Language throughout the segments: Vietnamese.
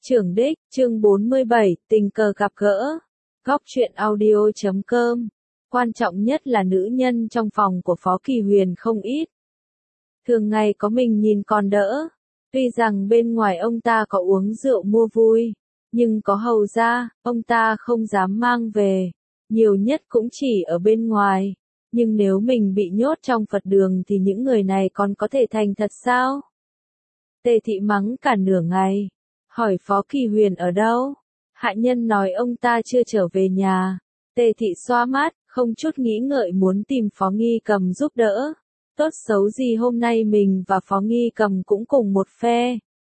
Trưởng đích, chương 47, tình cờ gặp gỡ. Góc truyện audio.com. Quan trọng nhất là nữ nhân trong phòng của Phó Kỳ Huyền không ít. Thường ngày có mình nhìn còn đỡ. Tuy rằng bên ngoài ông ta có uống rượu mua vui, nhưng có hầu ra, ông ta không dám mang về. Nhiều nhất cũng chỉ ở bên ngoài. Nhưng nếu mình bị nhốt trong Phật đường thì những người này còn có thể thành thật sao? Tề thị mắng cả nửa ngày. Hỏi Phó Kỳ Huyền ở đâu? Hạ nhân nói ông ta chưa trở về nhà. Tề thị xoa mắt, không chút nghĩ ngợi muốn tìm Phó Nghi Cầm giúp đỡ. Tốt xấu gì hôm nay mình và Phó Nghi Cầm cũng cùng một phe.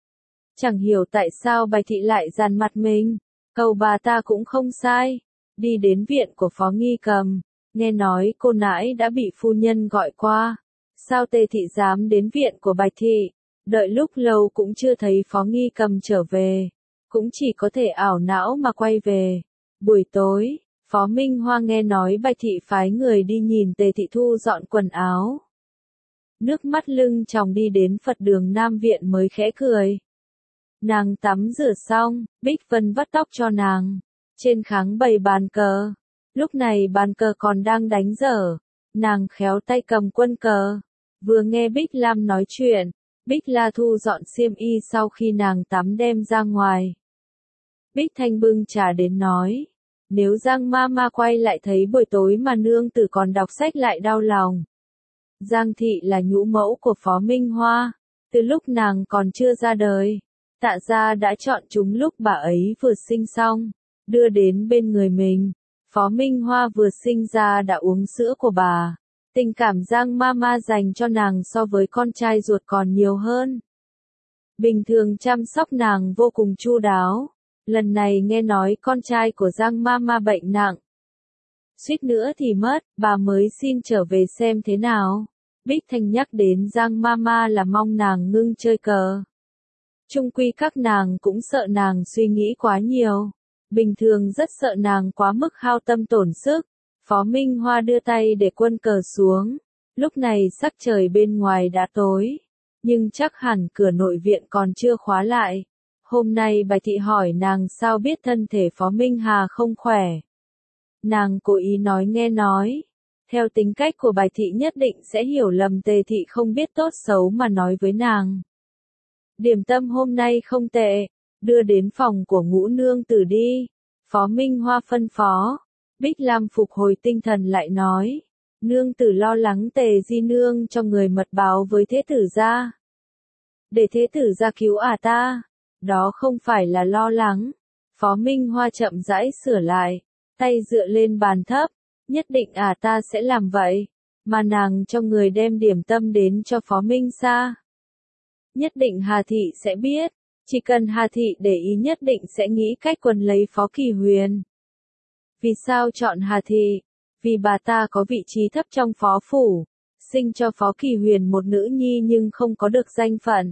Chẳng hiểu tại sao Bạch thị lại dằn mặt mình. Cầu bà ta cũng không sai. Đi đến viện của Phó Nghi Cầm. Nghe nói cô nãi đã bị phu nhân gọi qua. Sao Tề thị dám đến viện của Bạch thị? Đợi lúc lâu cũng chưa thấy Phó Nghi Cầm trở về. Cũng chỉ có thể ảo não mà quay về. Buổi tối, Phó Minh Hoa nghe nói Bạch thị phái người đi nhìn Tề thị thu dọn quần áo. Nước mắt lưng tròng đi đến Phật đường Nam Viện mới khẽ cười. Nàng tắm rửa xong, Bích Vân vắt tóc cho nàng. Trên kháng bày bàn cờ. Lúc này bàn cờ còn đang đánh dở. Nàng khéo tay cầm quân cờ. Vừa nghe Bích Lam nói chuyện. Bích La thu dọn xiêm y sau khi nàng tắm đem ra ngoài. Bích Thanh bưng trà đến nói. Nếu Giang Mama quay lại thấy buổi tối mà nương tử còn đọc sách lại đau lòng. Giang thị là nhũ mẫu của Phó Minh Hoa. Từ lúc nàng còn chưa ra đời. Tạ gia đã chọn chúng lúc bà ấy vừa sinh xong. Đưa đến bên người mình. Phó Minh Hoa vừa sinh ra đã uống sữa của bà. Tình cảm Giang Mama dành cho nàng so với con trai ruột còn nhiều hơn. Bình thường chăm sóc nàng vô cùng chu đáo. Lần này nghe nói con trai của Giang Mama bệnh nặng. Suýt nữa thì mất, bà mới xin trở về xem thế nào. Bích Thanh nhắc đến Giang Mama là mong nàng ngưng chơi cờ. Chung quy các nàng cũng sợ nàng suy nghĩ quá nhiều. Bình thường rất sợ nàng quá mức hao tâm tổn sức. Phó Minh Hoa đưa tay để quân cờ xuống. Lúc này sắc trời bên ngoài đã tối. Nhưng chắc hẳn cửa nội viện còn chưa khóa lại. Hôm nay Bạch thị hỏi nàng sao biết thân thể Phó Minh Hà không khỏe. Nàng cố ý nói nghe nói. Theo tính cách của Bạch thị nhất định sẽ hiểu lầm Tề thị không biết tốt xấu mà nói với nàng. Điểm tâm hôm nay không tệ. Đưa đến phòng của Ngũ nương tử đi. Phó Minh Hoa phân phó. Bích Lam phục hồi tinh thần lại nói. Nương tử lo lắng Tề di nương cho người mật báo với thế tử gia. Để thế tử gia cứu ta. Đó không phải là lo lắng. Phó Minh Hoa chậm rãi sửa lại. Tay dựa lên bàn thấp. Nhất định ta sẽ làm vậy. Mà nàng cho người đem điểm tâm đến cho Phó Minh Sa. Nhất định Hà Thị sẽ biết. Chỉ cần Hà Thị để ý nhất định sẽ nghĩ cách quần lấy Phó Kỳ Huyền. Vì sao chọn Hà Thị? Vì bà ta có vị trí thấp trong phó phủ, sinh cho Phó Kỳ Huyền một nữ nhi nhưng không có được danh phận.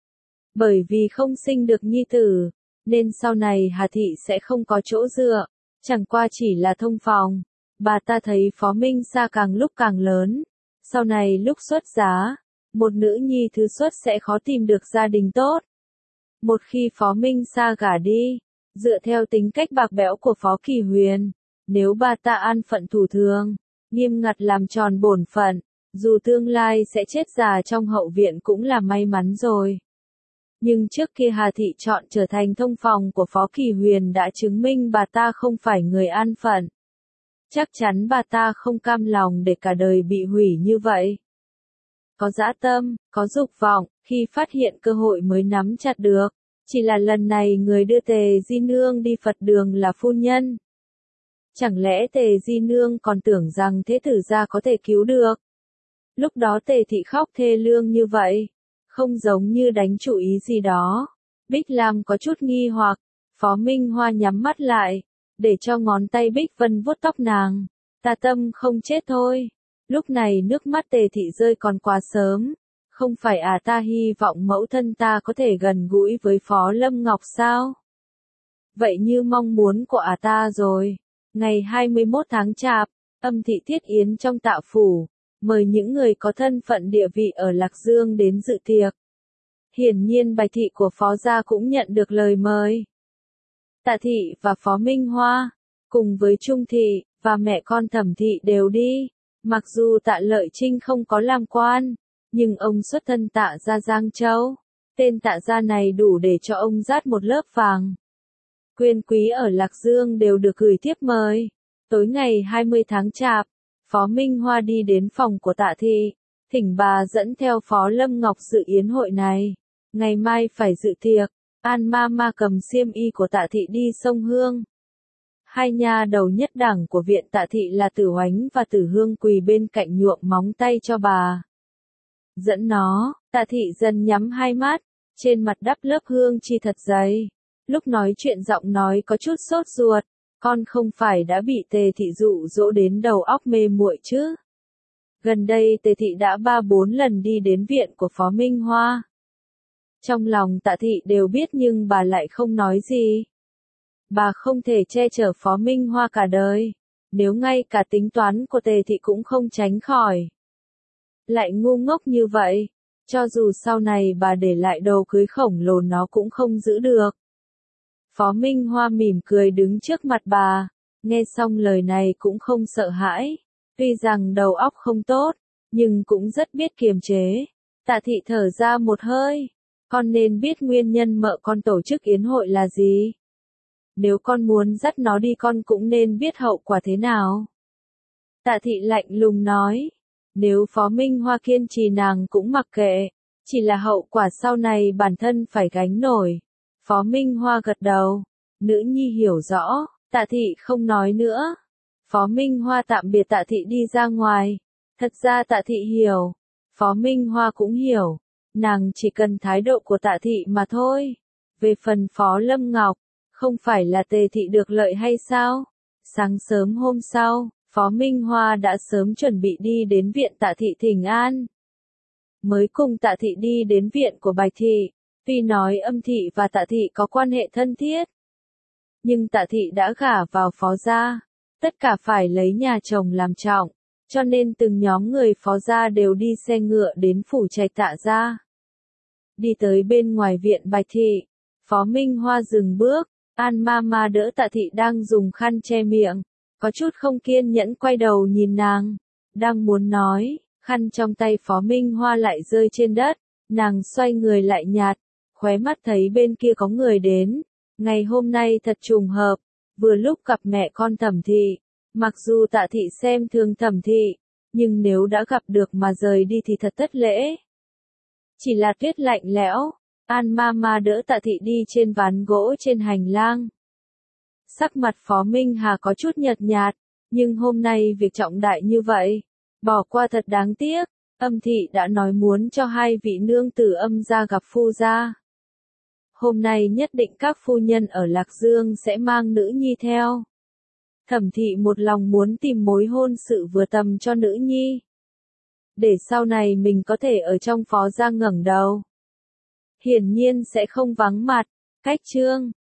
Bởi vì không sinh được nhi tử, nên sau này Hà Thị sẽ không có chỗ dựa, chẳng qua chỉ là thông phòng. Bà ta thấy Phó Minh Sa càng lúc càng lớn, sau này lúc xuất giá, một nữ nhi thứ xuất sẽ khó tìm được gia đình tốt. Một khi Phó Minh Sa gả đi, dựa theo tính cách bạc bẽo của Phó Kỳ Huyền, nếu bà ta an phận thủ thường, nghiêm ngặt làm tròn bổn phận, dù tương lai sẽ chết già trong hậu viện cũng là may mắn rồi. Nhưng trước kia Hà Thị chọn trở thành thông phòng của Phó Kỳ Huyền đã chứng minh bà ta không phải người an phận. Chắc chắn bà ta không cam lòng để cả đời bị hủy như vậy. Có dã tâm, có dục vọng, khi phát hiện cơ hội mới nắm chặt được. Chỉ là lần này người đưa Tề di nương đi Phật đường là phu nhân. Chẳng lẽ Tề di nương còn tưởng rằng thế tử gia có thể cứu được? Lúc đó Tề thị khóc thê lương như vậy, không giống như đánh chủ ý gì đó. Bích Lam có chút nghi hoặc, Phó Minh Hoa nhắm mắt lại, để cho ngón tay Bích Vân vuốt tóc nàng. Ta tâm không chết thôi. Lúc này nước mắt Tề thị rơi còn quá sớm. Không phải ta hy vọng mẫu thân ta có thể gần gũi với Phó Lâm Ngọc sao? Vậy như mong muốn của ta rồi. Ngày 21 tháng Chạp, Âm thị thiết yến trong Tạ phủ, mời những người có thân phận địa vị ở Lạc Dương đến dự tiệc. Hiển nhiên Bạch thị của Phó gia cũng nhận được lời mời. Tạ thị và Phó Minh Hoa, cùng với Trung thị, và mẹ con Thẩm thị đều đi. Mặc dù Tạ Lợi Trinh không có làm quan, nhưng ông xuất thân Tạ gia Giang Châu. Tên Tạ gia này đủ để cho ông dát một lớp vàng. Quyền quý ở Lạc Dương đều được gửi thiếp mời. Tối ngày 20 tháng Chạp, Phó Minh Hoa đi đến phòng của Tạ thị, thỉnh bà dẫn theo Phó Lâm Ngọc dự yến hội này. Ngày mai phải dự tiệc. An Mama cầm xiêm y của Tạ thị đi sông Hương. Hai nha đầu nhất đẳng của viện Tạ thị là Tử Hoánh và Tử Hương quỳ bên cạnh nhuộm móng tay cho bà. Dẫn nó, Tạ thị dần nhắm hai mắt, trên mặt đắp lớp hương chi thật dày. Lúc nói chuyện giọng nói có chút sốt ruột, con không phải đã bị Tề thị dụ dỗ đến đầu óc mê muội chứ? Gần đây Tề thị đã 3-4 lần đi đến viện của Phó Minh Hoa. Trong lòng Tạ thị đều biết nhưng bà lại không nói gì. Bà không thể che chở Phó Minh Hoa cả đời, nếu ngay cả tính toán của Tề thị cũng không tránh khỏi. Lại ngu ngốc như vậy, cho dù sau này bà để lại đồ cưới khổng lồ nó cũng không giữ được. Phó Minh Hoa mỉm cười đứng trước mặt bà, nghe xong lời này cũng không sợ hãi, tuy rằng đầu óc không tốt, nhưng cũng rất biết kiềm chế. Tạ thị thở ra một hơi, con nên biết nguyên nhân mợ con tổ chức yến hội là gì. Nếu con muốn dắt nó đi con cũng nên biết hậu quả thế nào. Tạ thị lạnh lùng nói, nếu Phó Minh Hoa kiên trì nàng cũng mặc kệ, chỉ là hậu quả sau này bản thân phải gánh nổi. Phó Minh Hoa gật đầu, nữ nhi hiểu rõ, Tạ thị không nói nữa. Phó Minh Hoa tạm biệt Tạ thị đi ra ngoài, thật ra Tạ thị hiểu, Phó Minh Hoa cũng hiểu, nàng chỉ cần thái độ của Tạ thị mà thôi. Về phần Phó Lâm Ngọc, không phải là Tề thị được lợi hay sao? Sáng sớm hôm sau, Phó Minh Hoa đã sớm chuẩn bị đi đến viện Tạ thị thỉnh an. Mới cùng Tạ thị đi đến viện của Bạch thị, tuy nói Âm thị và Tạ thị có quan hệ thân thiết, nhưng Tạ thị đã gả vào Phó gia, tất cả phải lấy nhà chồng làm trọng, cho nên từng nhóm người Phó gia đều đi xe ngựa đến phủ trạch Tạ gia. Đi tới bên ngoài viện Bạch thị, Phó Minh Hoa dừng bước, An Mama đỡ Tạ thị đang dùng khăn che miệng, có chút không kiên nhẫn quay đầu nhìn nàng, đang muốn nói, khăn trong tay Phó Minh Hoa lại rơi trên đất, nàng xoay người lại nhạt, khóe mắt thấy bên kia có người đến. Ngày hôm nay thật trùng hợp, vừa lúc gặp mẹ con Thẩm thị, mặc dù Tạ thị xem thường Thẩm thị, nhưng nếu đã gặp được mà rời đi thì thật thất lễ. Chỉ là tuyết lạnh lẽo, An Mama đỡ Tạ thị đi trên ván gỗ trên hành lang. Sắc mặt Phó Minh Hà có chút nhợt nhạt, nhưng hôm nay việc trọng đại như vậy, bỏ qua thật đáng tiếc. Âm thị đã nói muốn cho hai vị nương tử Âm gia gặp phu gia. Hôm nay nhất định các phu nhân ở Lạc Dương sẽ mang nữ nhi theo. Thẩm thị một lòng muốn tìm mối hôn sự vừa tầm cho nữ nhi, để sau này mình có thể ở trong Phó gia ngẩng đầu. Hiển nhiên sẽ không vắng mặt. Cách chương